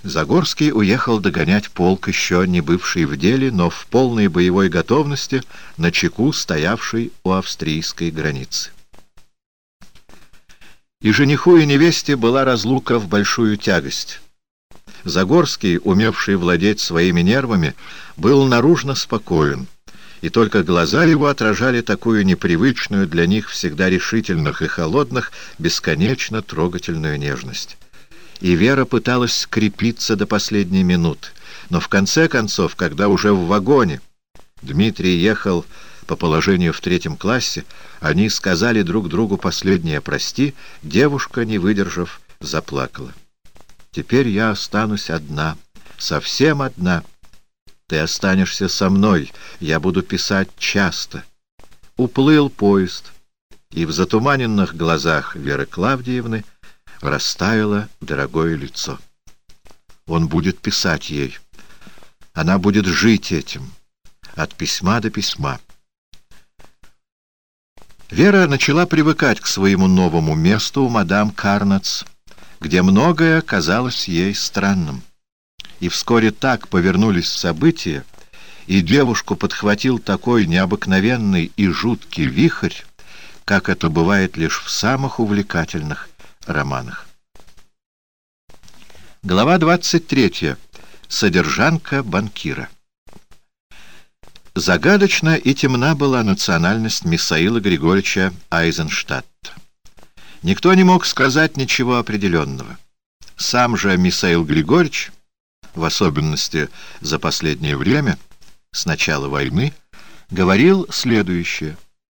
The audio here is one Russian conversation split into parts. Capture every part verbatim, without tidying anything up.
Загорский уехал догонять полк, еще не бывший в деле, но в полной боевой готовности, начеку стоявший у австрийской границы. И жениху, и невесте была разлука в большую тягость. Загорский, умевший владеть своими нервами, был наружно спокоен, и только глаза его отражали такую непривычную для них всегда решительных и холодных, бесконечно трогательную нежность. И Вера пыталась скрепиться до последней минуты, но в конце концов, когда уже в вагоне Дмитрий ехал по положению в третьем классе, они сказали друг другу последнее «прости», девушка, не выдержав, заплакала. «Теперь я останусь одна, совсем одна. Ты останешься со мной, я буду писать часто». Уплыл поезд, и в затуманенных глазах Веры Клавдиевны растаяло дорогое лицо. Он будет писать ей. Она будет жить этим, от письма до письма. Вера начала привыкать к своему новому месту у мадам Карнац, где многое казалось ей странным. И вскоре так повернулись события, и девушку подхватил такой необыкновенный и жуткий вихрь, как это бывает лишь в самых увлекательных романах. Глава двадцать третья. Содержанка банкира. Загадочна и темна была национальность Михаила Григорьевича Айзенштадта. Никто не мог сказать ничего определенного. Сам же Михаил Григорьевич, в особенности за последнее время, с начала войны, говорил следующее: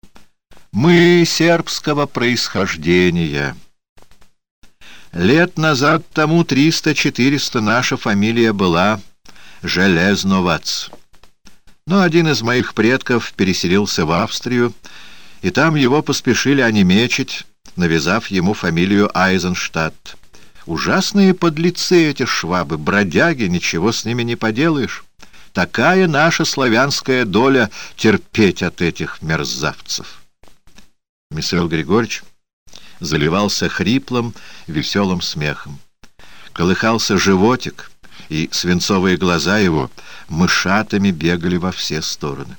«Мы сербского происхождения. Лет назад тому триста-четыреста наша фамилия была Железновац. Но один из моих предков переселился в Австрию, и там его поспешили онемечить, навязав ему фамилию Айзенштадт. Ужасные подлецы эти швабы, бродяги, ничего с ними не поделаешь. Такая наша славянская доля терпеть от этих мерзавцев». Михаил Григорьевич заливался хриплым, веселым смехом. Колыхался животик, и свинцовые глаза его мышатами бегали во все стороны.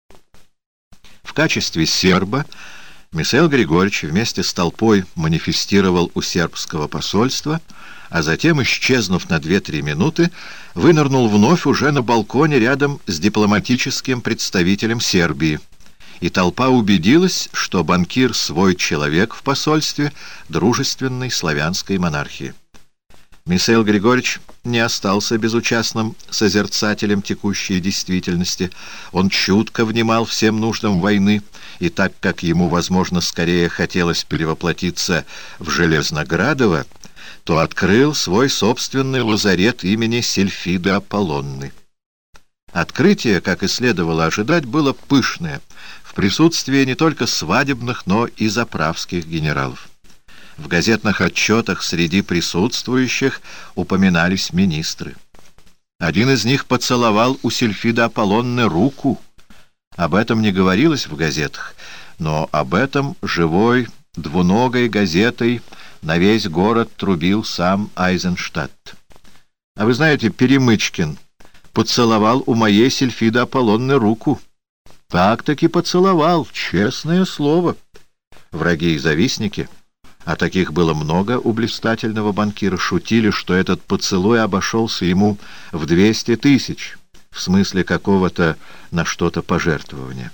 В качестве серба Михаил Григорьевич вместе с толпой манифестировал у сербского посольства, а затем, исчезнув на две-три минуты, вынырнул вновь уже на балконе рядом с дипломатическим представителем Сербии. И толпа убедилась, что банкир свой человек в посольстве дружественной славянской монархии. Михаил Григорьевич не остался безучастным созерцателем текущей действительности. Он чутко внимал всем нуждам войны, и так как ему, возможно, скорее хотелось перевоплотиться в Железноградово, то открыл свой собственный лазарет имени Сильфиды Аполлонны. Открытие, как и следовало ожидать, было пышное, в присутствии не только свадебных, но и заправских генералов. В газетных отчетах среди присутствующих упоминались министры. Один из них поцеловал у Сильфиды Аполлонны руку. Об этом не говорилось в газетах, но об этом живой двуногой газетой на весь город трубил сам Айзенштадт. А вы знаете, Перемычкин поцеловал у моей Сильфиды Аполлонны руку. Так-таки поцеловал, честное слово. Враги и завистники, а таких было много у блистательного банкира, шутили, что этот поцелуй обошелся ему в двести тысяч, в смысле какого-то на что-то пожертвования.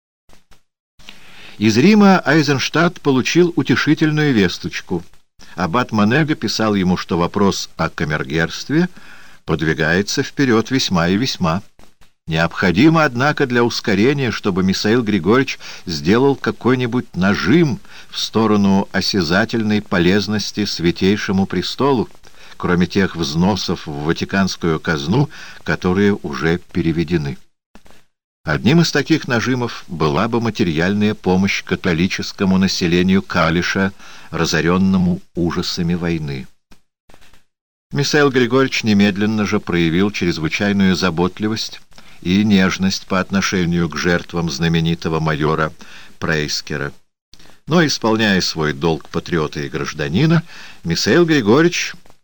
Из Рима Айзенштадт получил утешительную весточку. Аббат Манега писал ему, что вопрос о камергерстве подвигается вперед весьма и весьма. Необходимо, однако, для ускорения, чтобы Михаил Григорьевич сделал какой-нибудь нажим в сторону осязательной полезности Святейшему Престолу, кроме тех взносов в Ватиканскую казну, которые уже переведены. Одним из таких нажимов была бы материальная помощь католическому населению Калиша, разоренному ужасами войны. Михаил Григорьевич немедленно же проявил чрезвычайную заботливость и нежность по отношению к жертвам знаменитого майора Прейскера. Но, исполняя свой долг патриота и гражданина, Михаил Григорьевич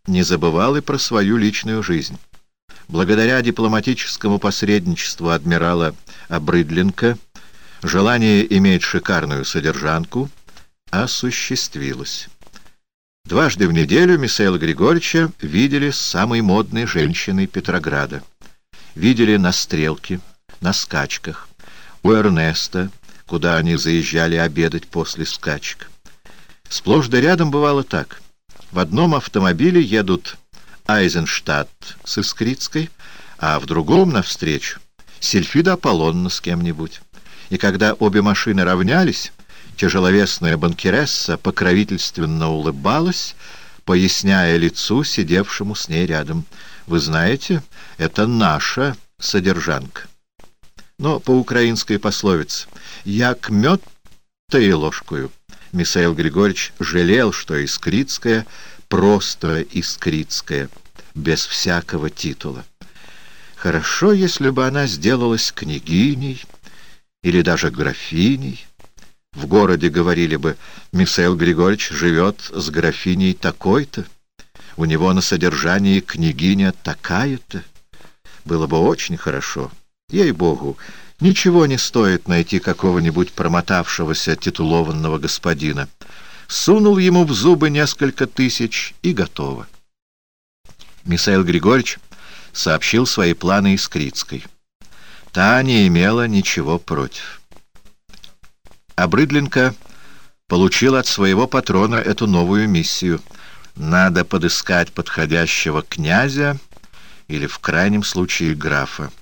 не забывал и про свою личную жизнь. Благодаря дипломатическому посредничеству адмирала Обрыдленко желание иметь шикарную содержанку осуществилось. Дважды в неделю Михаила Григорьевича видели с самой модной женщиной Петрограда. Видели на Стрелке, на скачках, у Эрнеста, куда они заезжали обедать после скачек. Сплошь да рядом бывало так. В одном автомобиле едут Айзенштадт с Искрицкой, а в другом навстречу Сильфида Аполлонна с кем-нибудь. И когда обе машины равнялись, тяжеловесная банкиресса покровительственно улыбалась, поясняя лицу, сидевшему с ней рядом: «Вы знаете, это наша содержанка». Но по украинской пословице «як мед, то и ложкою» Михаил Григорьевич жалел, что Искрицкая просто Искрицкая, без всякого титула. Хорошо, если бы она сделалась княгиней или даже графиней. В городе говорили бы: Михаил Григорьевич живет с графиней такой-то, у него на содержании княгиня такая-то. Было бы очень хорошо. Ей-богу, ничего не стоит найти какого-нибудь промотавшегося титулованного господина. Сунул ему в зубы несколько тысяч и готово. Михаил Григорьевич сообщил свои планы Искрицкой. Та не имела ничего против. Обрыдленко получил от своего патрона эту новую миссию. Надо подыскать подходящего князя или, в крайнем случае, графа.